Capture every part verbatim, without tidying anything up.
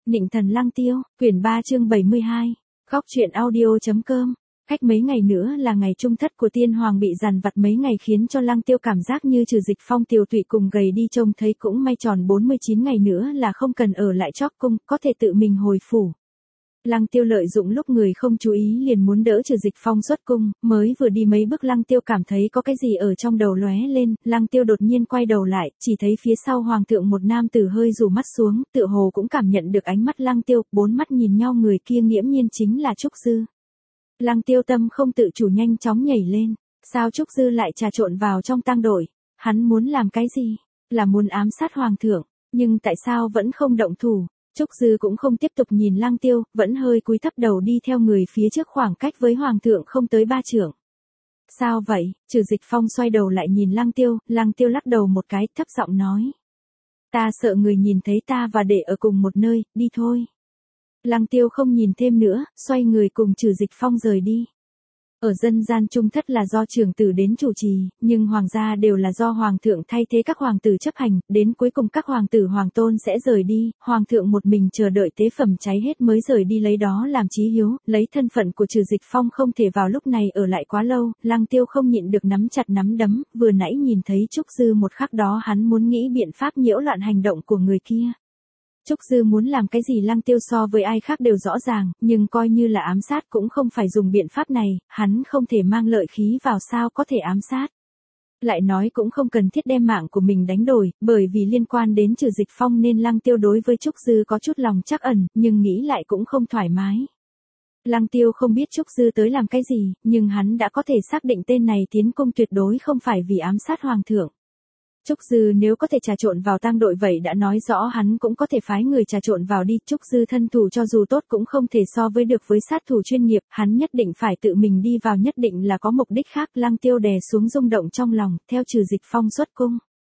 Nịnh thần Lăng Tiêu, quyển ba chương bảy mươi hai, Góc truyện audio.com. Cách mấy ngày nữa là ngày trung thất của tiên hoàng bị dằn vặt mấy ngày khiến cho Lăng Tiêu cảm giác như trừ Dịch Phong tiều tụy cùng gầy đi, trông thấy cũng may tròn bốn mươi chín ngày nữa là không cần ở lại Chóc Cung, có thể tự mình hồi phủ. Lăng Tiêu lợi dụng lúc người không chú ý liền muốn đỡ trừ Dịch Phong xuất cung, mới vừa đi mấy bước Lăng Tiêu cảm thấy có cái gì ở trong đầu lóe lên, Lăng Tiêu đột nhiên quay đầu lại, chỉ thấy phía sau hoàng thượng một nam tử hơi rủ mắt xuống, tựa hồ cũng cảm nhận được ánh mắt Lăng Tiêu, bốn mắt nhìn nhau, người kia nghiễm nhiên chính là Trúc Dư. Lăng Tiêu tâm không tự chủ nhanh chóng nhảy lên, sao Trúc Dư lại trà trộn vào trong tang đội, hắn muốn làm cái gì, là muốn ám sát hoàng thượng, nhưng tại sao vẫn không động thủ? Trúc Dư cũng không tiếp tục nhìn Lăng Tiêu, vẫn hơi cúi thấp đầu đi theo người phía trước, khoảng cách với hoàng thượng không tới ba trượng. Sao vậy? Trừ Dịch Phong xoay đầu lại nhìn Lăng Tiêu, Lăng Tiêu lắc đầu một cái, thấp giọng nói. Ta sợ người nhìn thấy ta và để ở cùng một nơi, đi thôi. Lăng Tiêu không nhìn thêm nữa, xoay người cùng Trừ Dịch Phong rời đi. Ở dân gian trung thất là do trưởng tử đến chủ trì, nhưng hoàng gia đều là do hoàng thượng thay thế các hoàng tử chấp hành, đến cuối cùng các hoàng tử hoàng tôn sẽ rời đi, hoàng thượng một mình chờ đợi tế phẩm cháy hết mới rời đi, lấy đó làm chí hiếu, lấy thân phận của Trừ Dịch Phong không thể vào lúc này ở lại quá lâu, Lăng Tiêu không nhịn được nắm chặt nắm đấm, vừa nãy nhìn thấy Trúc Dư một khắc đó hắn muốn nghĩ biện pháp nhiễu loạn hành động của người kia. Trúc Dư muốn làm cái gì Lăng Tiêu so với ai khác đều rõ ràng, nhưng coi như là ám sát cũng không phải dùng biện pháp này, hắn không thể mang lợi khí vào, sao có thể ám sát. Lại nói cũng không cần thiết đem mạng của mình đánh đổi, bởi vì liên quan đến Trừ Dịch Phong nên Lăng Tiêu đối với Trúc Dư có chút lòng trắc ẩn, nhưng nghĩ lại cũng không thoải mái. Lăng Tiêu không biết Trúc Dư tới làm cái gì, nhưng hắn đã có thể xác định tên này tiến cung tuyệt đối không phải vì ám sát hoàng thượng. Trúc Dư nếu có thể trà trộn vào tang đội vậy đã nói rõ hắn cũng có thể phái người trà trộn vào đi, Trúc Dư thân thủ cho dù tốt cũng không thể so với được với sát thủ chuyên nghiệp, hắn nhất định phải tự mình đi vào, nhất định là có mục đích khác. Lăng Tiêu đè xuống rung động trong lòng, theo Trừ Dịch Phong xuất cung.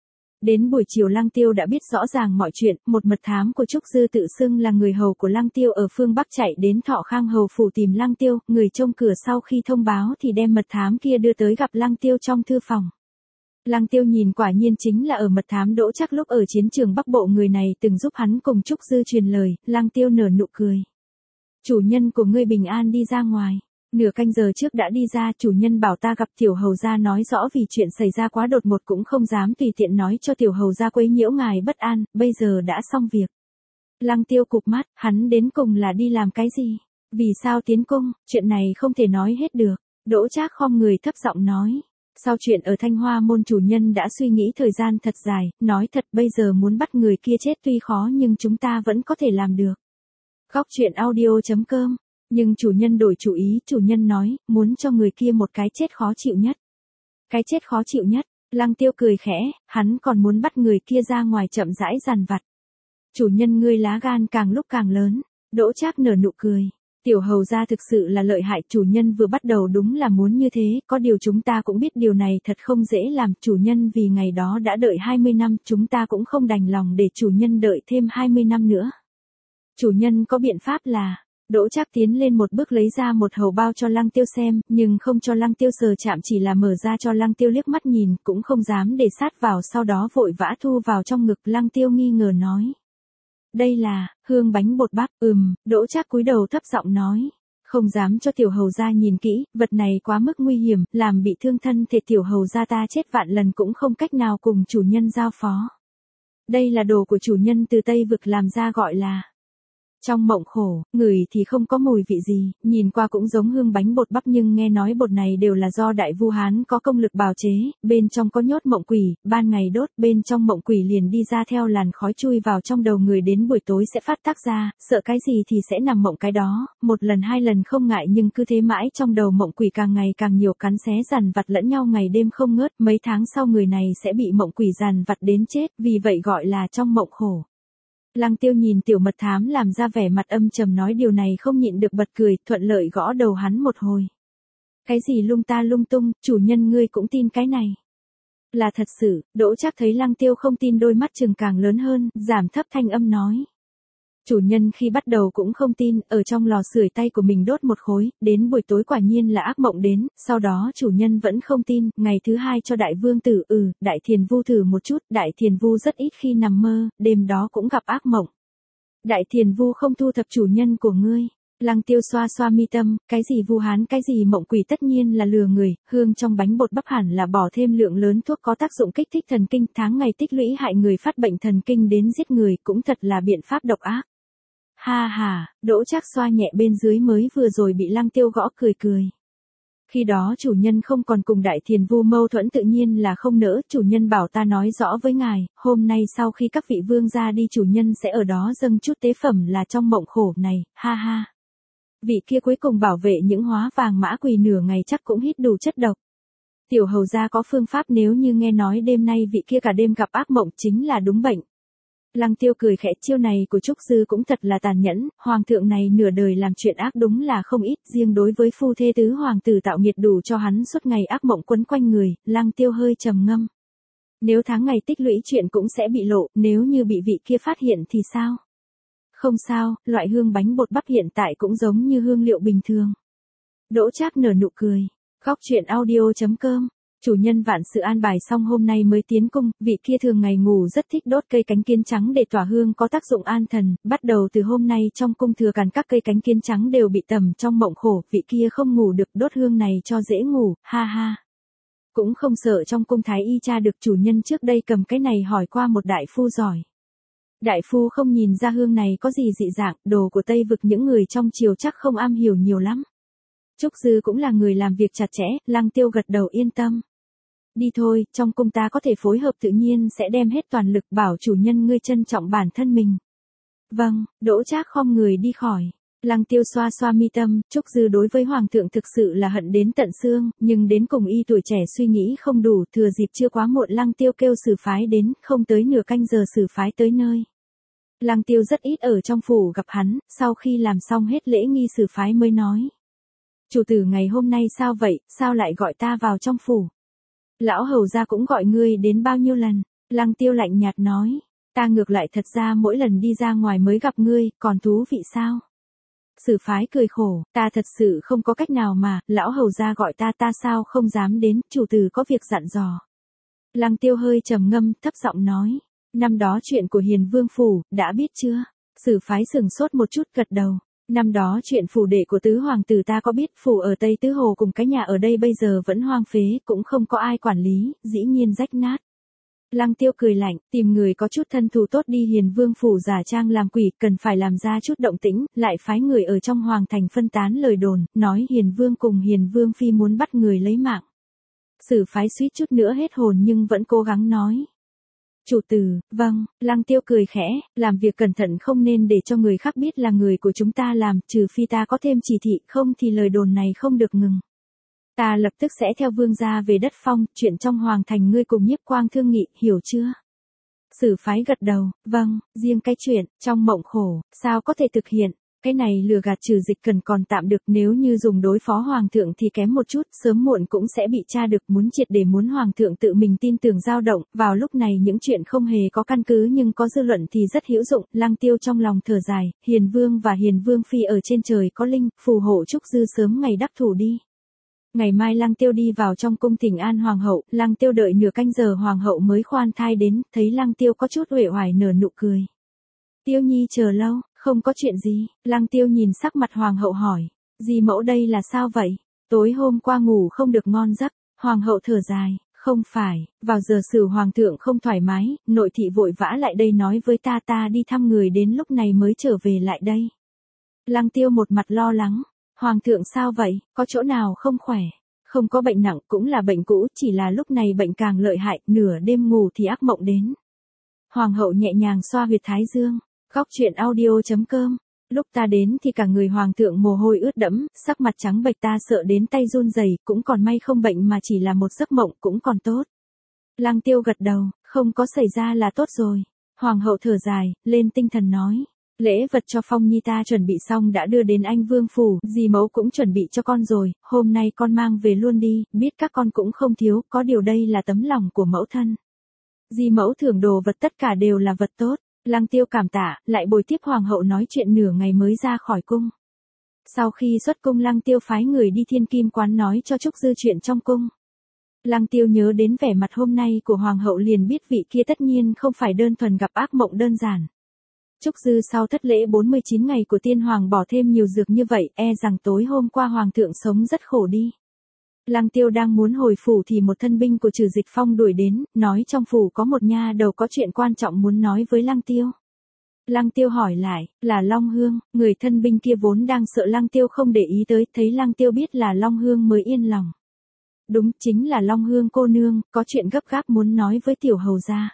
Đến buổi chiều Lăng Tiêu đã biết rõ ràng mọi chuyện, một mật thám của Trúc Dư tự xưng là người hầu của Lăng Tiêu ở phương Bắc chạy đến Thọ Khang hầu phủ tìm Lăng Tiêu, người trông cửa sau khi thông báo thì đem mật thám kia đưa tới gặp Lăng Tiêu trong thư phòng. Lăng Tiêu nhìn quả nhiên chính là ở mật thám Đỗ Trác lúc ở chiến trường Bắc Bộ, người này từng giúp hắn cùng Trúc Dư truyền lời. Lăng Tiêu nở nụ cười. Chủ nhân của ngươi bình an đi ra ngoài. Nửa canh giờ trước đã đi ra, chủ nhân bảo ta gặp tiểu hầu gia, nói rõ vì chuyện xảy ra quá đột ngột cũng không dám tùy tiện nói cho tiểu hầu gia quấy nhiễu ngài bất an, bây giờ đã xong việc. Lăng Tiêu cụp mắt, hắn đến cùng là đi làm cái gì? Vì sao tiến cung? Chuyện này không thể nói hết được. Đỗ Trác khom người thấp giọng nói. Sau chuyện ở Thanh Hoa môn chủ nhân đã suy nghĩ thời gian thật dài, nói thật bây giờ muốn bắt người kia chết tuy khó nhưng chúng ta vẫn có thể làm được. Góc truyện audio.com. Nhưng chủ nhân đổi chủ ý, chủ nhân nói, muốn cho người kia một cái chết khó chịu nhất. Cái chết khó chịu nhất, Lăng Tiêu cười khẽ, hắn còn muốn bắt người kia ra ngoài chậm rãi dằn vặt. Chủ nhân ngươi lá gan càng lúc càng lớn. Đỗ Trác nở nụ cười. Tiểu hầu gia thực sự là lợi hại, chủ nhân vừa bắt đầu đúng là muốn như thế, có điều chúng ta cũng biết điều này thật không dễ làm, chủ nhân vì ngày đó đã đợi hai mươi năm, chúng ta cũng không đành lòng để chủ nhân đợi thêm hai mươi năm nữa. Chủ nhân có biện pháp là, Đỗ Trác tiến lên một bước lấy ra một hầu bao cho Lăng Tiêu xem, nhưng không cho Lăng Tiêu sờ chạm, chỉ là mở ra cho Lăng Tiêu liếc mắt nhìn, cũng không dám để sát vào, sau đó vội vã thu vào trong ngực. Lăng Tiêu nghi ngờ nói. Đây là, hương bánh bột bắp, ừm, Đỗ Trác cúi đầu thấp giọng nói. Không dám cho tiểu hầu gia nhìn kỹ, vật này quá mức nguy hiểm, làm bị thương thân thể tiểu hầu gia ta chết vạn lần cũng không cách nào cùng chủ nhân giao phó. Đây là đồ của chủ nhân từ Tây Vực làm ra, gọi là trong mộng khổ, ngửi thì không có mùi vị gì, nhìn qua cũng giống hương bánh bột bắp, nhưng nghe nói bột này đều là do Đại Vu Hán có công lực bào chế, bên trong có nhốt mộng quỷ, ban ngày đốt, bên trong mộng quỷ liền đi ra theo làn khói chui vào trong đầu người, đến buổi tối sẽ phát tác ra, sợ cái gì thì sẽ nằm mộng cái đó, một lần hai lần không ngại nhưng cứ thế mãi, trong đầu mộng quỷ càng ngày càng nhiều, cắn xé dằn vặt lẫn nhau ngày đêm không ngớt, mấy tháng sau người này sẽ bị mộng quỷ dằn vặt đến chết, vì vậy gọi là trong mộng khổ. Lăng Tiêu nhìn tiểu mật thám làm ra vẻ mặt âm trầm nói điều này không nhịn được bật cười, thuận lợi gõ đầu hắn một hồi. Cái gì lung ta lung tung, chủ nhân ngươi cũng tin cái này. Là thật sự, Đỗ Trác thấy Lăng Tiêu không tin đôi mắt trừng càng lớn hơn, giảm thấp thanh âm nói. Chủ nhân khi bắt đầu cũng không tin, ở trong lò sưởi tay của mình đốt một khối, đến buổi tối quả nhiên là ác mộng đến, sau đó chủ nhân vẫn không tin, ngày thứ hai cho đại vương tử, ừ, đại thiền vu thử một chút, đại thiền vu rất ít khi nằm mơ, đêm đó cũng gặp ác mộng. Đại Thiền Vu không thu thập chủ nhân của ngươi. Lăng Tiêu xoa xoa mi tâm, cái gì vu hán cái gì mộng quỷ tất nhiên là lừa người, hương trong bánh bột bắp hẳn là bỏ thêm lượng lớn thuốc có tác dụng kích thích thần kinh, tháng ngày tích lũy hại người phát bệnh thần kinh đến giết người, cũng thật là biện pháp độc ác. Ha ha, Đỗ Trác xoa nhẹ bên dưới mới vừa rồi bị Lăng Tiêu gõ cười cười. Khi đó chủ nhân không còn cùng Đại Thiền Vu mâu thuẫn tự nhiên là không nỡ, chủ nhân bảo ta nói rõ với ngài, hôm nay sau khi các vị vương ra đi chủ nhân sẽ ở đó dâng chút tế phẩm là trong mộng khổ này, ha ha. Vị kia cuối cùng bảo vệ những hóa vàng mã quỳ nửa ngày chắc cũng hít đủ chất độc. Tiểu hầu gia có phương pháp nếu như nghe nói đêm nay vị kia cả đêm gặp ác mộng chính là đúng bệnh. Lăng Tiêu cười khẽ, chiêu này của Trúc Dư cũng thật là tàn nhẫn, hoàng thượng này nửa đời làm chuyện ác đúng là không ít, riêng đối với phu thê tứ hoàng tử tạo nghiệt đủ cho hắn suốt ngày ác mộng quấn quanh người, Lăng Tiêu hơi trầm ngâm. Nếu tháng ngày tích lũy chuyện cũng sẽ bị lộ, nếu như bị vị kia phát hiện thì sao? Không sao, loại hương bánh bột bắp hiện tại cũng giống như hương liệu bình thường. Đỗ Trác nở nụ cười. Góc truyện audio chấm com. Chủ nhân vạn sự an bài xong hôm nay mới tiến cung, vị kia thường ngày ngủ rất thích đốt cây cánh kiến trắng để tỏa hương có tác dụng an thần, bắt đầu từ hôm nay trong cung thừa càn các cây cánh kiến trắng đều bị tầm trong mộng khổ, vị kia không ngủ được đốt hương này cho dễ ngủ, ha ha. Cũng không sợ trong cung thái y tra được chủ nhân trước đây cầm cái này hỏi qua một đại phu giỏi. Đại phu không nhìn ra hương này có gì dị dạng, đồ của Tây vực những người trong triều chắc không am hiểu nhiều lắm. Trúc Dư cũng là người làm việc chặt chẽ, Lăng Tiêu gật đầu yên tâm. Đi thôi, trong cung ta có thể phối hợp tự nhiên sẽ đem hết toàn lực bảo chủ nhân ngươi trân trọng bản thân mình. Vâng, Đỗ Trác khom người đi khỏi. Lăng Tiêu xoa xoa mi tâm, Trúc Dư đối với hoàng thượng thực sự là hận đến tận xương, nhưng đến cùng y tuổi trẻ suy nghĩ không đủ, thừa dịp chưa quá muộn Lăng Tiêu kêu sử phái đến, không tới nửa canh giờ sử phái tới nơi. Lăng Tiêu rất ít ở trong phủ gặp hắn, sau khi làm xong hết lễ nghi sử phái mới nói. Chủ tử ngày hôm nay sao vậy, sao lại gọi ta vào trong phủ? Lão hầu gia cũng gọi ngươi đến bao nhiêu lần? Lăng Tiêu lạnh nhạt nói, ta ngược lại thật ra mỗi lần đi ra ngoài mới gặp ngươi, còn thú vị sao? Sử phái cười khổ, ta thật sự không có cách nào mà, lão hầu gia gọi ta ta sao không dám đến, chủ tử có việc dặn dò. Lăng Tiêu hơi trầm ngâm, thấp giọng nói, năm đó chuyện của Hiền Vương phủ, đã biết chưa? Sử phái sừng sốt một chút gật đầu. Năm đó chuyện phủ đệ của tứ hoàng tử ta có biết, phủ ở Tây Tứ Hồ cùng cái nhà ở đây bây giờ vẫn hoang phế, cũng không có ai quản lý, dĩ nhiên rách nát. Lăng Tiêu cười lạnh, tìm người có chút thân thù tốt đi Hiền Vương phủ giả trang làm quỷ, cần phải làm ra chút động tĩnh, lại phái người ở trong hoàng thành phân tán lời đồn, nói Hiền Vương cùng Hiền Vương phi muốn bắt người lấy mạng. Sử phái suýt chút nữa hết hồn nhưng vẫn cố gắng nói. Chủ tử, vâng, Lăng Tiêu cười khẽ, làm việc cẩn thận không nên để cho người khác biết là người của chúng ta làm, trừ phi ta có thêm chỉ thị, không thì lời đồn này không được ngừng. Ta lập tức sẽ theo vương gia về đất phong, chuyện trong hoàng thành ngươi cùng Nhiếp Quang thương nghị, hiểu chưa? Sử phái gật đầu, vâng, riêng cái chuyện, trong mộng khổ, sao có thể thực hiện? Cái này lừa gạt trừ dịch cần còn tạm được, nếu như dùng đối phó hoàng thượng thì kém một chút, sớm muộn cũng sẽ bị tra được, muốn triệt để muốn hoàng thượng tự mình tin tưởng dao động, vào lúc này những chuyện không hề có căn cứ nhưng có dư luận thì rất hữu dụng. Lăng Tiêu trong lòng thở dài, Hiền Vương và Hiền Vương phi ở trên trời có linh, phù hộ Trúc Dư sớm ngày đắc thủ đi. Ngày mai Lăng Tiêu đi vào trong cung thỉnh an hoàng hậu, Lăng Tiêu đợi nửa canh giờ hoàng hậu mới khoan thai đến, thấy Lăng Tiêu có chút uể oải nở nụ cười. Tiêu Nhi chờ lâu. Không có chuyện gì, Lăng Tiêu nhìn sắc mặt hoàng hậu hỏi, dì mẫu đây là sao vậy? Tối hôm qua ngủ không được ngon giấc, hoàng hậu thở dài, không phải, vào giờ sử hoàng thượng không thoải mái, nội thị vội vã lại đây nói với ta ta đi thăm người đến lúc này mới trở về lại đây. Lăng Tiêu một mặt lo lắng, hoàng thượng sao vậy, có chỗ nào không khỏe? Không có bệnh nặng cũng là bệnh cũ, chỉ là lúc này bệnh càng lợi hại, nửa đêm ngủ thì ác mộng đến. Hoàng hậu nhẹ nhàng xoa huyệt thái dương. Góc truyện audio chấm com. Lúc ta đến thì cả người hoàng thượng mồ hôi ướt đẫm, sắc mặt trắng bệch ta sợ đến tay run rẩy, cũng còn may không bệnh mà chỉ là một giấc mộng cũng còn tốt. Lăng Tiêu gật đầu, không có xảy ra là tốt rồi. Hoàng hậu thở dài, lên tinh thần nói. Lễ vật cho Phong Nhi ta chuẩn bị xong đã đưa đến anh Vương phủ, dì mẫu cũng chuẩn bị cho con rồi, hôm nay con mang về luôn đi, biết các con cũng không thiếu, có điều đây là tấm lòng của mẫu thân. Dì mẫu thưởng đồ vật tất cả đều là vật tốt. Lăng Tiêu cảm tạ, lại bồi tiếp hoàng hậu nói chuyện nửa ngày mới ra khỏi cung. Sau khi xuất cung Lăng Tiêu phái người đi Thiên Kim quán nói cho Trúc Dư chuyện trong cung. Lăng Tiêu nhớ đến vẻ mặt hôm nay của hoàng hậu liền biết vị kia tất nhiên không phải đơn thuần gặp ác mộng đơn giản. Trúc Dư sau thất lễ bốn mươi chín ngày của tiên hoàng bỏ thêm nhiều dược như vậy, e rằng tối hôm qua hoàng thượng sống rất khổ đi. Lăng Tiêu đang muốn hồi phủ thì một thân binh của Trừ Dịch Phong đuổi đến, nói trong phủ có một nha đầu có chuyện quan trọng muốn nói với Lăng Tiêu. Lăng Tiêu hỏi lại, là Long Hương, người thân binh kia vốn đang sợ Lăng Tiêu không để ý tới, thấy Lăng Tiêu biết là Long Hương mới yên lòng. Đúng, chính là Long Hương cô nương, có chuyện gấp gáp muốn nói với tiểu hầu gia.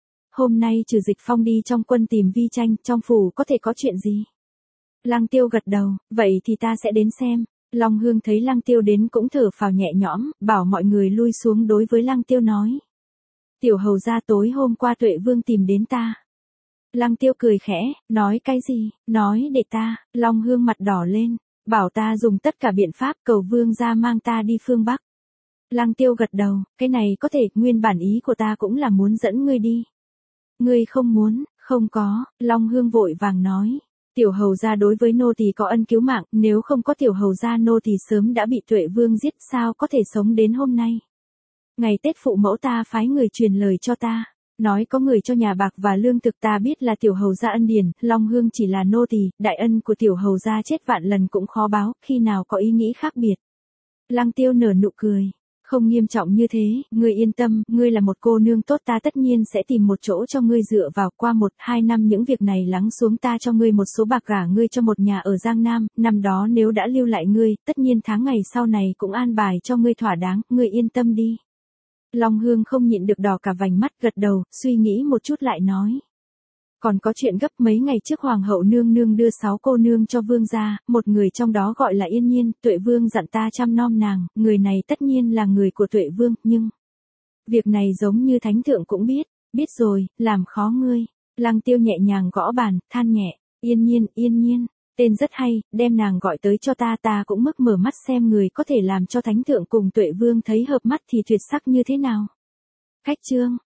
Hôm nay Trừ Dịch Phong đi trong quân tìm Vi Tranh, trong phủ có thể có chuyện gì? Lăng Tiêu gật đầu, vậy thì ta sẽ đến xem. Long Hương thấy Lăng Tiêu đến cũng thở phào nhẹ nhõm, bảo mọi người lui xuống đối với Lăng Tiêu nói. Tiểu hầu gia tối hôm qua Tuệ Vương tìm đến ta. Lăng Tiêu cười khẽ, nói cái gì, nói để ta, Long Hương mặt đỏ lên, bảo ta dùng tất cả biện pháp cầu Vương gia mang ta đi phương Bắc. Lăng Tiêu gật đầu, cái này có thể, nguyên bản ý của ta cũng là muốn dẫn ngươi đi. Ngươi không muốn, không có, Long Hương vội vàng nói. Tiểu hầu gia đối với nô tỳ có ân cứu mạng, nếu không có tiểu hầu gia nô tỳ sớm đã bị Tuệ Vương giết, sao có thể sống đến hôm nay. Ngày Tết phụ mẫu ta phái người truyền lời cho ta, nói có người cho nhà bạc và lương thực, ta biết là tiểu hầu gia ân điển, Long Hương chỉ là nô tỳ, đại ân của tiểu hầu gia chết vạn lần cũng khó báo, khi nào có ý nghĩ khác biệt. Lăng Tiêu nở nụ cười. Không nghiêm trọng như thế, ngươi yên tâm, ngươi là một cô nương tốt, ta tất nhiên sẽ tìm một chỗ cho ngươi dựa vào, qua một, hai năm những việc này lắng xuống ta cho ngươi một số bạc gả ngươi cho một nhà ở Giang Nam, năm đó nếu đã lưu lại ngươi, tất nhiên tháng ngày sau này cũng an bài cho ngươi thỏa đáng, ngươi yên tâm đi. Long Hương không nhịn được đỏ cả vành mắt, gật đầu, suy nghĩ một chút lại nói. Còn có chuyện gấp, mấy ngày trước hoàng hậu nương nương đưa sáu cô nương cho vương gia, một người trong đó gọi là Yên Nhiên, Tuệ Vương dặn ta chăm nom nàng, người này tất nhiên là người của Tuệ Vương, nhưng việc này giống như thánh thượng cũng biết, biết rồi, làm khó ngươi. Lăng Tiêu nhẹ nhàng gõ bàn, than nhẹ, Yên Nhiên, Yên Nhiên, tên rất hay, đem nàng gọi tới cho ta, ta cũng mức mở mắt xem người có thể làm cho thánh thượng cùng Tuệ Vương thấy hợp mắt thì tuyệt sắc như thế nào. Cách chương